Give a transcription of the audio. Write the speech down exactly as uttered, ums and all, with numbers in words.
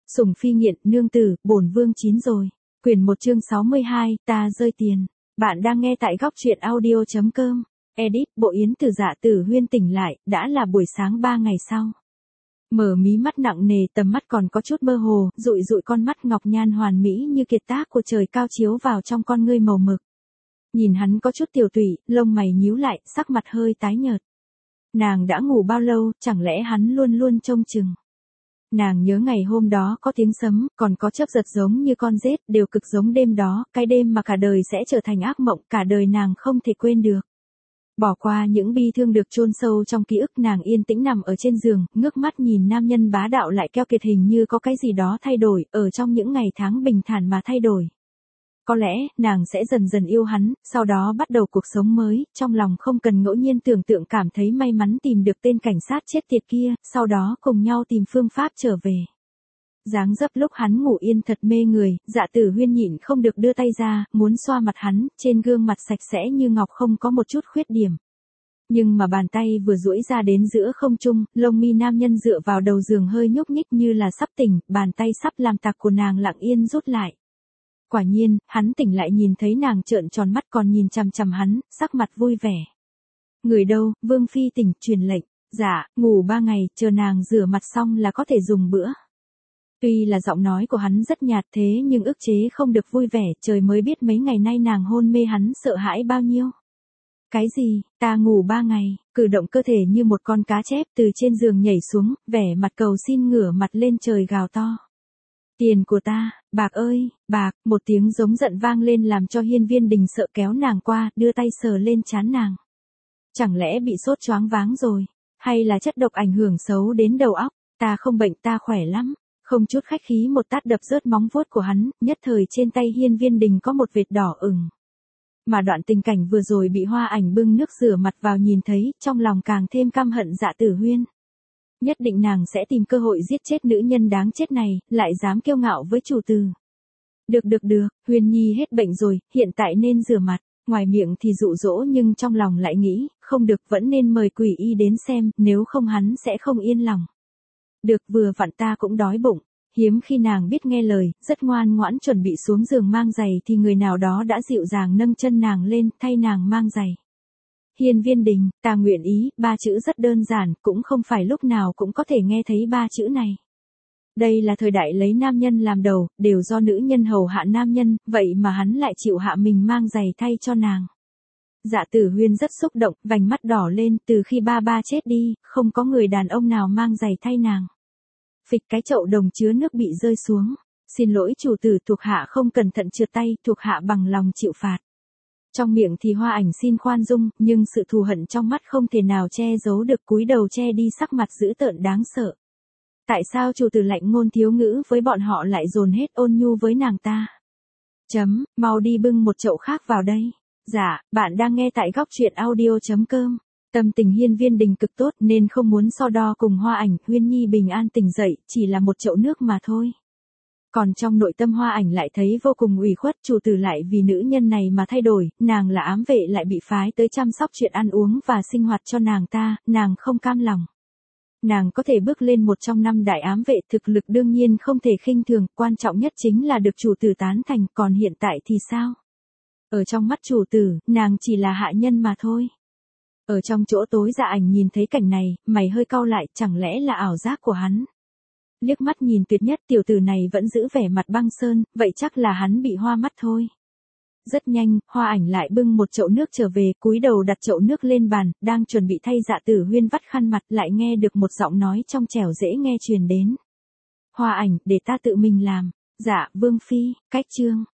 Sủng phi nghiện, nương tử, bổn vương chín rồi. Quyển một chương sáu mươi hai, ta rơi tiền. Bạn đang nghe tại góc truyện audio chấm com. Edit, Bộ Yến từ Dạ Tử Huyên tỉnh lại, đã là buổi sáng ba ngày sau. Mở mí mắt nặng nề, tầm mắt còn có chút mơ hồ, dụi dụi con mắt ngọc nhan hoàn mỹ như kiệt tác của trời cao chiếu vào trong con ngươi màu mực. Nhìn hắn có chút tiều tụy, lông mày nhíu lại, sắc mặt hơi tái nhợt. Nàng đã ngủ bao lâu, chẳng lẽ hắn luôn luôn trông chừng. Nàng nhớ ngày hôm đó có tiếng sấm, còn có chớp giật giống như con rết, đều cực giống đêm đó, cái đêm mà cả đời sẽ trở thành ác mộng, cả đời nàng không thể quên được. Bỏ qua những bi thương được chôn sâu trong ký ức, nàng yên tĩnh nằm ở trên giường, ngước mắt nhìn nam nhân bá đạo lại keo kiệt, hình như có cái gì đó thay đổi, ở trong những ngày tháng bình thản mà thay đổi. Có lẽ, nàng sẽ dần dần yêu hắn, sau đó bắt đầu cuộc sống mới, trong lòng không cần ngẫu nhiên tưởng tượng cảm thấy may mắn tìm được tên cảnh sát chết tiệt kia, sau đó cùng nhau tìm phương pháp trở về. Dáng dấp lúc hắn ngủ yên thật mê người, Dạ Tử Huyên nhịn không được đưa tay ra, muốn xoa mặt hắn, trên gương mặt sạch sẽ như ngọc không có một chút khuyết điểm. Nhưng mà bàn tay vừa duỗi ra đến giữa không trung, lông mi nam nhân dựa vào đầu giường hơi nhúc nhích như là sắp tỉnh, bàn tay sắp làm tặc của nàng lặng yên rút lại. Quả nhiên, hắn tỉnh lại nhìn thấy nàng trợn tròn mắt còn nhìn chằm chằm hắn, sắc mặt vui vẻ. Người đâu, Vương Phi tỉnh, truyền lệnh. Dạ, ngủ ba ngày, chờ nàng rửa mặt xong là có thể dùng bữa. Tuy là giọng nói của hắn rất nhạt thế nhưng ức chế không được vui vẻ, trời mới biết mấy ngày nay nàng hôn mê hắn sợ hãi bao nhiêu. Cái gì, ta ngủ ba ngày, cử động cơ thể như một con cá chép từ trên giường nhảy xuống, vẻ mặt cầu xin ngửa mặt lên trời gào to. Tiền của ta, bạc ơi, bạc, một tiếng giống giận vang lên làm cho Hiên Viên Đình sợ kéo nàng qua, đưa tay sờ lên trán nàng. Chẳng lẽ bị sốt choáng váng rồi, hay là chất độc ảnh hưởng xấu đến đầu óc, ta không bệnh, ta khỏe lắm. Không chút khách khí một tát đập rớt móng vuốt của hắn, nhất thời trên tay Hiên Viên Đình có một vệt đỏ ửng. Mà đoạn tình cảnh vừa rồi bị Hoa Ảnh bưng nước rửa mặt vào nhìn thấy, trong lòng càng thêm căm hận Dạ Tử Huyên. Nhất định nàng sẽ tìm cơ hội giết chết nữ nhân đáng chết này, lại dám kiêu ngạo với chủ tử. Được được được, Huyên Nhi hết bệnh rồi, hiện tại nên rửa mặt, ngoài miệng thì dụ dỗ nhưng trong lòng lại nghĩ, không được, vẫn nên mời quỷ y đến xem, nếu không hắn sẽ không yên lòng. Được, vừa vặn ta cũng đói bụng. Hiếm khi nàng biết nghe lời, rất ngoan ngoãn chuẩn bị xuống giường mang giày thì người nào đó đã dịu dàng nâng chân nàng lên, thay nàng mang giày. Hiên Viên Đình, ta nguyện ý, ba chữ rất đơn giản, cũng không phải lúc nào cũng có thể nghe thấy ba chữ này. Đây là thời đại lấy nam nhân làm đầu, đều do nữ nhân hầu hạ nam nhân, vậy mà hắn lại chịu hạ mình mang giày thay cho nàng. Dạ Tử Huyên rất xúc động, vành mắt đỏ lên, từ khi ba ba chết đi, không có người đàn ông nào mang giày thay nàng. Phịch, cái chậu đồng chứa nước bị rơi xuống. Xin lỗi chủ tử, thuộc hạ không cẩn thận trượt tay, thuộc hạ bằng lòng chịu phạt. Trong miệng thì Hoa Ảnh xin khoan dung, nhưng sự thù hận trong mắt không thể nào che giấu được, cúi đầu che đi sắc mặt dữ tợn đáng sợ. Tại sao chủ tử lạnh ngôn thiếu ngữ với bọn họ lại dồn hết ôn nhu với nàng ta? Chấm, mau đi bưng một chậu khác vào đây. Dạ, bạn đang nghe tại góc truyện audio chấm com. Tâm tình Hiên Viên Đình cực tốt nên không muốn so đo cùng Hoa Ảnh, Huyên Nhi bình an tỉnh dậy, chỉ là một chậu nước mà thôi. Còn trong nội tâm Hoa Ảnh lại thấy vô cùng ủy khuất, chủ tử lại vì nữ nhân này mà thay đổi, nàng là ám vệ lại bị phái tới chăm sóc chuyện ăn uống và sinh hoạt cho nàng ta, nàng không cam lòng. Nàng có thể bước lên một trong năm đại ám vệ, thực lực đương nhiên không thể khinh thường, quan trọng nhất chính là được chủ tử tán thành, còn hiện tại thì sao? Ở trong mắt chủ tử, nàng chỉ là hạ nhân mà thôi. Ở trong chỗ tối Dạ Ảnh nhìn thấy cảnh này, mày hơi cau lại, chẳng lẽ là ảo giác của hắn. Liếc mắt nhìn tuyệt nhất, tiểu tử này vẫn giữ vẻ mặt băng sơn, vậy chắc là hắn bị hoa mắt thôi. Rất nhanh, Hoa Ảnh lại bưng một chậu nước trở về, cúi đầu đặt chậu nước lên bàn, đang chuẩn bị thay Dạ Tử Huyên vắt khăn mặt, lại nghe được một giọng nói trong trẻo dễ nghe truyền đến. Hoa Ảnh, để ta tự mình làm. Dạ, Vương Phi, cách chương.